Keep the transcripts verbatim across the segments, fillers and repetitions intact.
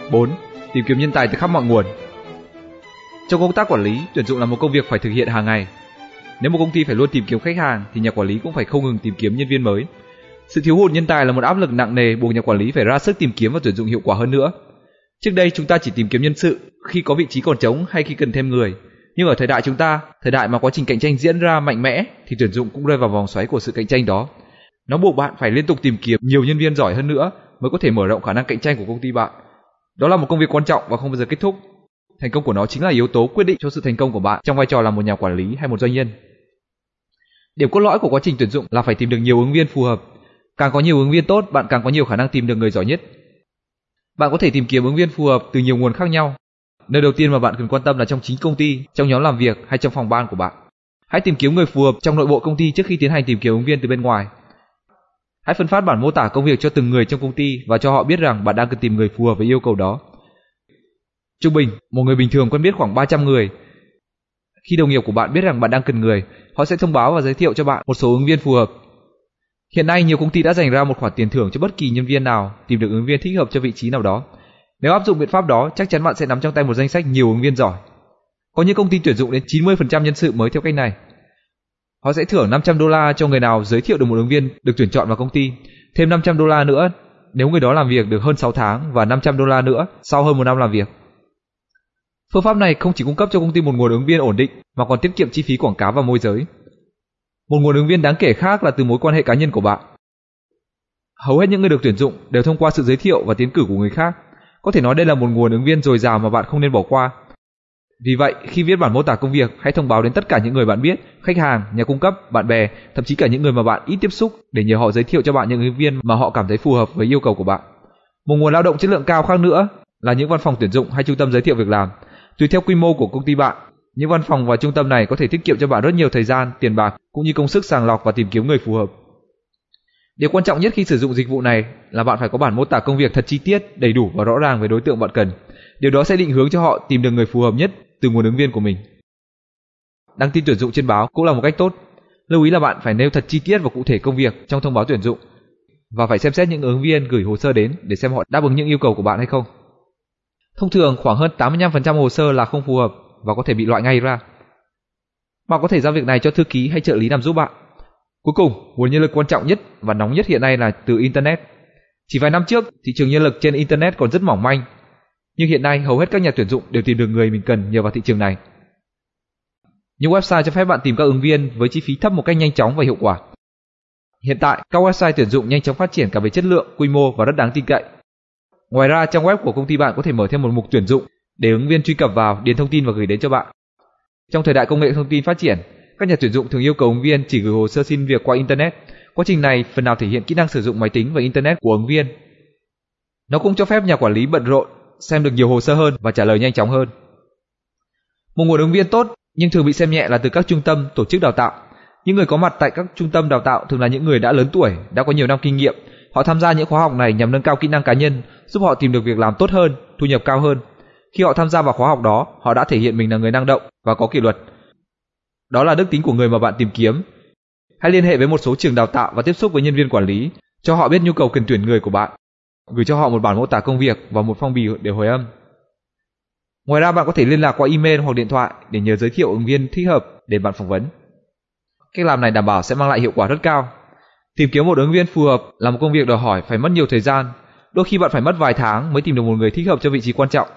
bốn. Tìm kiếm nhân tài từ khắp mọi nguồn. Trong công tác quản lý, tuyển dụng là một công việc phải thực hiện hàng ngày. Nếu một công ty phải luôn tìm kiếm khách hàng thì nhà quản lý cũng phải không ngừng tìm kiếm nhân viên mới. Sự thiếu hụt nhân tài là một áp lực nặng nề buộc nhà quản lý phải ra sức tìm kiếm và tuyển dụng hiệu quả hơn nữa. Trước đây chúng ta chỉ tìm kiếm nhân sự khi có vị trí còn trống hay khi cần thêm người. Nhưng ở thời đại chúng ta, thời đại mà quá trình cạnh tranh diễn ra mạnh mẽ thì tuyển dụng cũng rơi vào vòng xoáy của sự cạnh tranh đó. Nó buộc bạn phải liên tục tìm kiếm nhiều nhân viên giỏi hơn nữa mới có thể mở rộng khả năng cạnh tranh của công ty bạn. Đó là một công việc quan trọng và không bao giờ kết thúc. Thành công của nó chính là yếu tố quyết định cho sự thành công của bạn trong vai trò là một nhà quản lý hay một doanh nhân. Điểm cốt lõi của quá trình tuyển dụng là phải tìm được nhiều ứng viên phù hợp. Càng có nhiều ứng viên tốt, bạn càng có nhiều khả năng tìm được người giỏi nhất. Bạn có thể tìm kiếm ứng viên phù hợp từ nhiều nguồn khác nhau. Nơi đầu tiên mà bạn cần quan tâm là trong chính công ty, trong nhóm làm việc hay trong phòng ban của bạn. Hãy tìm kiếm người phù hợp trong nội bộ công ty trước khi tiến hành tìm kiếm ứng viên từ bên ngoài. Hãy phân phát bản mô tả công việc cho từng người trong công ty và cho họ biết rằng bạn đang cần tìm người phù hợp với yêu cầu đó. Trung bình, một người bình thường quen biết khoảng ba trăm người. Khi đồng nghiệp của bạn biết rằng bạn đang cần người, họ sẽ thông báo và giới thiệu cho bạn một số ứng viên phù hợp. Hiện nay, nhiều công ty đã dành ra một khoản tiền thưởng cho bất kỳ nhân viên nào tìm được ứng viên thích hợp cho vị trí nào đó. Nếu áp dụng biện pháp đó, chắc chắn bạn sẽ nắm trong tay một danh sách nhiều ứng viên giỏi. Có những công ty tuyển dụng đến chín mươi phần trăm nhân sự mới theo cách này. Họ sẽ thưởng năm trăm đô la cho người nào giới thiệu được một ứng viên được tuyển chọn vào công ty, thêm năm trăm đô la nữa nếu người đó làm việc được hơn sáu tháng và năm trăm đô la nữa sau hơn một năm làm việc. Phương pháp này không chỉ cung cấp cho công ty một nguồn ứng viên ổn định mà còn tiết kiệm chi phí quảng cáo và môi giới. Một nguồn ứng viên đáng kể khác là từ mối quan hệ cá nhân của bạn. Hầu hết những người được tuyển dụng đều thông qua sự giới thiệu và tiến cử của người khác. Có thể nói đây là một nguồn ứng viên dồi dào mà bạn không nên bỏ qua. Vì vậy, khi viết bản mô tả công việc, hãy thông báo đến tất cả những người bạn biết, khách hàng, nhà cung cấp, bạn bè, thậm chí cả những người mà bạn ít tiếp xúc để nhờ họ giới thiệu cho bạn những ứng viên mà họ cảm thấy phù hợp với yêu cầu của bạn. Một nguồn lao động chất lượng cao khác nữa là những văn phòng tuyển dụng hay trung tâm giới thiệu việc làm. Tùy theo quy mô của công ty bạn, những văn phòng và trung tâm này có thể tiết kiệm cho bạn rất nhiều thời gian, tiền bạc cũng như công sức sàng lọc và tìm kiếm người phù hợp. Điều quan trọng nhất khi sử dụng dịch vụ này là bạn phải có bản mô tả công việc thật chi tiết, đầy đủ và rõ ràng về đối tượng bạn cần. Điều đó sẽ định hướng cho họ tìm được người phù hợp nhất từ nguồn ứng viên của mình. Đăng tin tuyển dụng trên báo cũng là một cách tốt. Lưu ý là bạn phải nêu thật chi tiết và cụ thể công việc trong thông báo tuyển dụng và phải xem xét những ứng viên gửi hồ sơ đến để xem họ đáp ứng những yêu cầu của bạn hay không. Thông thường khoảng hơn tám mươi lăm phần trăm hồ sơ là không phù hợp và có thể bị loại ngay ra. Bạn có thể giao việc này cho thư ký hay trợ lý làm giúp bạn. Cuối cùng, nguồn nhân lực quan trọng nhất và nóng nhất hiện nay là từ Internet. Chỉ vài năm trước, thị trường nhân lực trên Internet còn rất mỏng manh, nhưng hiện nay hầu hết các nhà tuyển dụng đều tìm được người mình cần nhờ vào thị trường này. Những website cho phép bạn tìm các ứng viên với chi phí thấp một cách nhanh chóng và hiệu quả. Hiện tại, các website tuyển dụng nhanh chóng phát triển cả về chất lượng, quy mô và rất đáng tin cậy. Ngoài ra, trang web của công ty bạn có thể mở thêm một mục tuyển dụng để ứng viên truy cập vào, điền thông tin và gửi đến cho bạn. Trong thời đại công nghệ thông tin phát triển, các nhà tuyển dụng thường yêu cầu ứng viên chỉ gửi hồ sơ xin việc qua Internet. Quá trình này phần nào thể hiện kỹ năng sử dụng máy tính và Internet của ứng viên. Nó cũng cho phép nhà quản lý bận rộn, xem được nhiều hồ sơ hơn và trả lời nhanh chóng hơn. Một nguồn ứng viên tốt nhưng thường bị xem nhẹ là từ các trung tâm, tổ chức đào tạo. Những người có mặt tại các trung tâm đào tạo thường là những người đã lớn tuổi, đã có nhiều năm kinh nghiệm. Họ tham gia những khóa học này nhằm nâng cao kỹ năng cá nhân, giúp họ tìm được việc làm tốt hơn, thu nhập cao hơn. Khi họ tham gia vào khóa học đó, họ đã thể hiện mình là người năng động và có kỷ luật. Đó là đức tính của người mà bạn tìm kiếm. Hãy liên hệ với một số trường đào tạo và tiếp xúc với nhân viên quản lý, cho họ biết nhu cầu cần tuyển người của bạn. Gửi cho họ một bản mô tả công việc và một phong bì để hồi âm. Ngoài ra, bạn có thể liên lạc qua email hoặc điện thoại để nhờ giới thiệu ứng viên thích hợp để bạn phỏng vấn. Cách làm này đảm bảo sẽ mang lại hiệu quả rất cao. Tìm kiếm một ứng viên phù hợp là một công việc đòi hỏi phải mất nhiều thời gian. Đôi khi bạn phải mất vài tháng mới tìm được một người thích hợp cho vị trí quan trọng.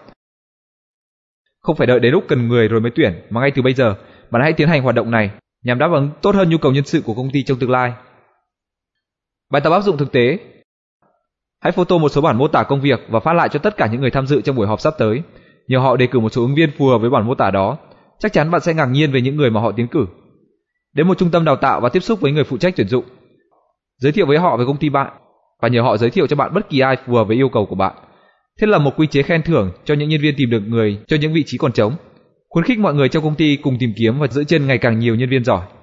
Không phải đợi đến lúc cần người rồi mới tuyển, mà ngay từ bây giờ, bạn hãy tiến hành hoạt động này nhằm đáp ứng tốt hơn nhu cầu nhân sự của công ty trong tương lai. Bài tập áp dụng thực tế. Hãy photo một số bản mô tả công việc và phát lại cho tất cả những người tham dự trong buổi họp sắp tới. Nhờ họ đề cử một số ứng viên phù hợp với bản mô tả đó. Chắc chắn bạn sẽ ngạc nhiên về những người mà họ tiến cử. Đến một trung tâm đào tạo và tiếp xúc với người phụ trách tuyển dụng. Giới thiệu với họ về công ty bạn và nhờ họ giới thiệu cho bạn bất kỳ ai phù hợp với yêu cầu của bạn. Thiết lập một quy chế khen thưởng cho những nhân viên tìm được người cho những vị trí còn trống. Khuyến khích mọi người trong công ty cùng tìm kiếm và giữ chân ngày càng nhiều nhân viên giỏi.